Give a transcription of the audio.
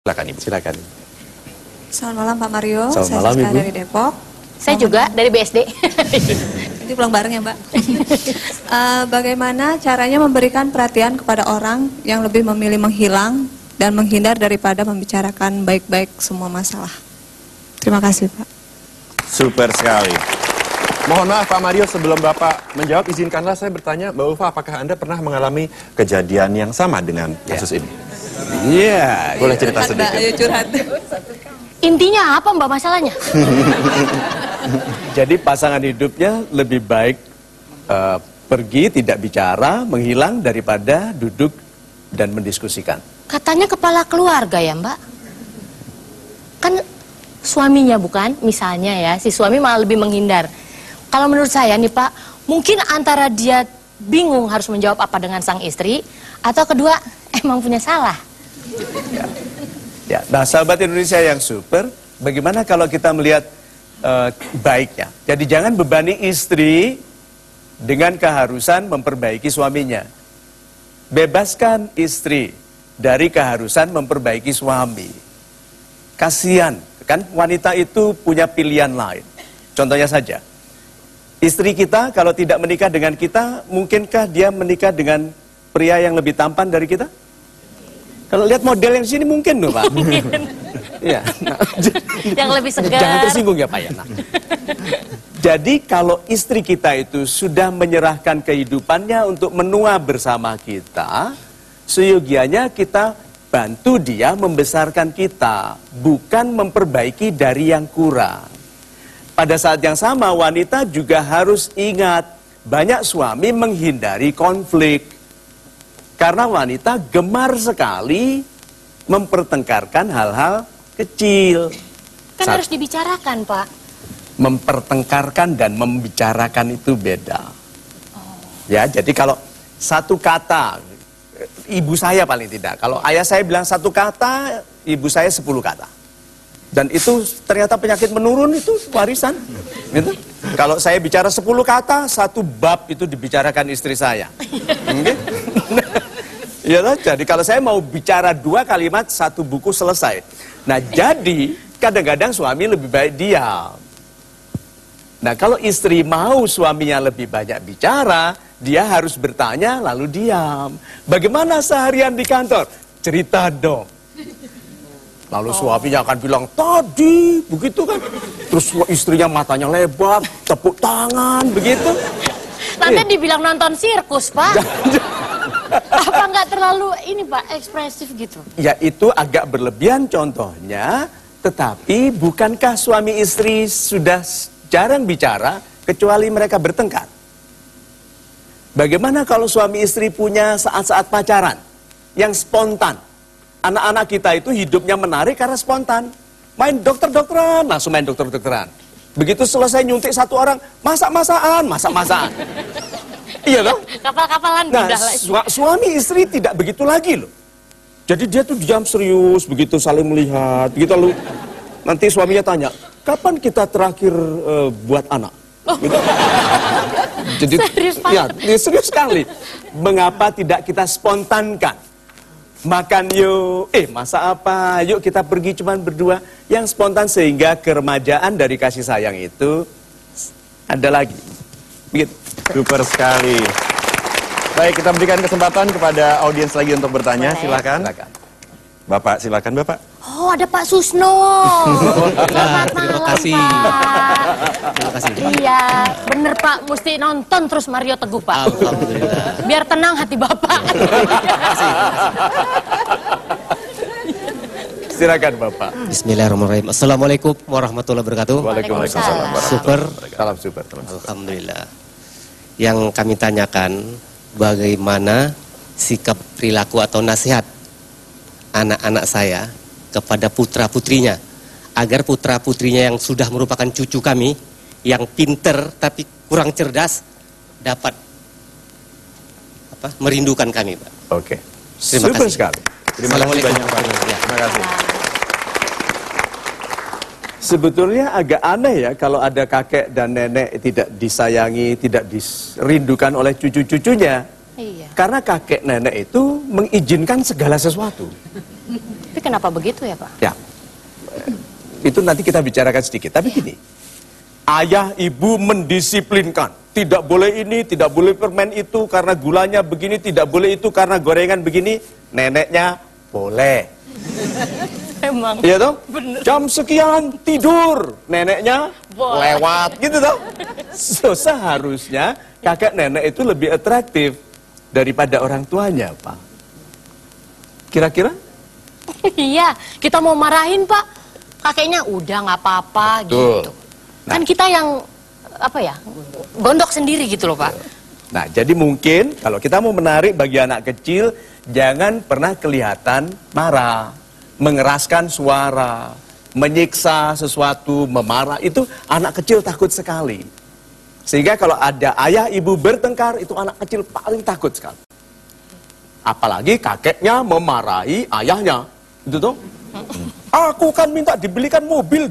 Silakan Ibu. Silakan. Selamat malam Pak Mario, Selamat saya malam, Siska Ibu. dari Depok. Saya juga dari BSD. Nanti pulang bareng ya Mbak. Bagaimana caranya memberikan perhatian kepada orang yang lebih memilih menghilang dan menghindar daripada membicarakan baik-baik semua masalah? Terima kasih Pak. Super sekali. Mohon maaf Pak Mario, sebelum Bapak menjawab, izinkanlah saya bertanya, Mbak Ulfa, apakah Anda pernah mengalami kejadian yang sama dengan kasus ini? Iya. Boleh cerita sedikit? Ayo curhat. Intinya apa Mbak masalahnya? Jadi pasangan hidupnya lebih baik pergi, tidak bicara, menghilang daripada duduk dan mendiskusikan. Katanya kepala keluarga ya Mbak. Kan suaminya bukan, misalnya ya, si suami malah lebih menghindar. Kalau menurut saya nih Pak, mungkin antara dia bingung harus menjawab apa dengan sang istri, atau kedua emang punya salah. Ya, nah sahabat Indonesia yang super, bagaimana kalau kita melihat baiknya? Jadi jangan bebani istri dengan keharusan memperbaiki suaminya. Bebaskan istri dari keharusan memperbaiki suami. Kasihan, kan wanita itu punya pilihan lain. Contohnya saja, istri kita kalau tidak menikah dengan kita, mungkinkah dia menikah dengan pria yang lebih tampan dari kita? Kalau lihat model yang sini mungkin loh Pak. Ya, nah, Yang lebih segar. Jangan tersinggung ya Pak ya. Nah. Jadi kalau istri kita itu sudah menyerahkan kehidupannya untuk menua bersama kita, seyogianya kita bantu dia membesarkan kita, bukan memperbaiki dari yang kurang. Pada saat yang sama wanita juga harus ingat, banyak suami menghindari konflik. Karena wanita gemar sekali mempertengkarkan hal-hal kecil. Kan harus dibicarakan Pak. Mempertengkarkan dan membicarakan itu beda. Ya, jadi kalau satu kata, ibu saya paling tidak. Kalau ayah saya bilang satu kata, ibu saya 10 kata. Dan itu ternyata penyakit menurun, itu warisan. Gitu. Kalau saya bicara 10 kata, satu bab itu dibicarakan istri saya. Okay? Ya, jadi kalau saya mau bicara 2 kalimat, 1 buku selesai. Nah, jadi kadang-kadang suami lebih baik diam. Nah, kalau istri mau suaminya lebih banyak bicara, dia harus bertanya lalu diam. Bagaimana seharian di kantor? Cerita dong. Lalu suaminya akan bilang, tadi, begitu kan. Terus istrinya matanya lebar, tepuk tangan, begitu. Nanti dibilang nonton sirkus Pak. Apa nggak terlalu ini Pak, ekspresif gitu? Ya itu agak berlebihan contohnya, tetapi bukankah suami istri sudah jarang bicara kecuali mereka bertengkar? Bagaimana kalau suami istri punya saat-saat pacaran yang spontan? Anak-anak kita itu hidupnya menarik karena spontan. Main dokter-dokteran, langsung main dokter-dokteran. Begitu selesai nyuntik satu orang, masak-masakan. Iya dong? Kapal-kapalan Nah, udah. suami istri tidak begitu lagi loh. Jadi dia tuh diam serius, begitu saling melihat, begitu lalu nanti suaminya tanya, kapan kita terakhir buat anak? Gitu. Jadi, Serius Pak? ya, serius sekali. Mengapa tidak kita spontankan? Makan yuk, masak apa? Yuk kita pergi cuman berdua. Yang spontan sehingga keremajaan dari kasih sayang itu ada lagi. Begitu. Super sekali. Baik, kita berikan kesempatan kepada audiens lagi untuk bertanya. Boleh. Silakan. Bapak, silakan Bapak. Oh, ada Pak Susno. Selamat malam, terima kasih. Pak. Terima kasih. Iya, bener Pak, mesti nonton terus Mario Teguh Pak. Alhamdulillah. Biar tenang hati Bapak. Silakan Bapak. Bismillahirrahmanirrahim. Assalamualaikum warahmatullahi wabarakatuh. Waalaikumsalam. Super. Salam super. Alhamdulillah. Yang kami tanyakan, bagaimana sikap perilaku atau nasihat anak-anak saya kepada putra-putrinya, agar putra-putrinya yang sudah merupakan cucu kami, yang pinter tapi kurang cerdas, dapat merindukan kami, Pak. Oke. Terima Super kasih. sekali. Terima kasih Assalamualaikum banyak Pak. warahmatullahi Terima kasih. Sebetulnya agak aneh ya kalau ada kakek dan nenek tidak disayangi, tidak dirindukan oleh cucu-cucunya. Iya. Karena kakek nenek itu mengizinkan segala sesuatu. Tapi kenapa begitu ya Pak? Ya, itu nanti kita bicarakan sedikit. Tapi gini, ayah ibu mendisiplinkan. Tidak boleh ini, tidak boleh permen itu karena gulanya begini, tidak boleh itu karena gorengan begini. Neneknya boleh. Emang. Iya toh? Bener. Jam sekian tidur, neneknya Boleh. lewat gitu toh. So, seharusnya kakek nenek itu lebih atraktif daripada orang tuanya, Pak. Kira-kira? Iya, kita mau marahin Pak. Kakeknya udah nggak apa-apa Betul. gitu. Kan kita yang apa ya, gondok sendiri gitu loh Pak. Nah, jadi mungkin kalau kita mau menarik bagi anak kecil, jangan pernah kelihatan marah, mengeraskan suara, menyiksa sesuatu, memarah. Itu anak kecil takut sekali. Sehingga kalau ada ayah ibu bertengkar, itu anak kecil paling takut sekali. Apalagi kakeknya memarahi ayahnya. Itu tuh. Aku kan minta dibelikan mobil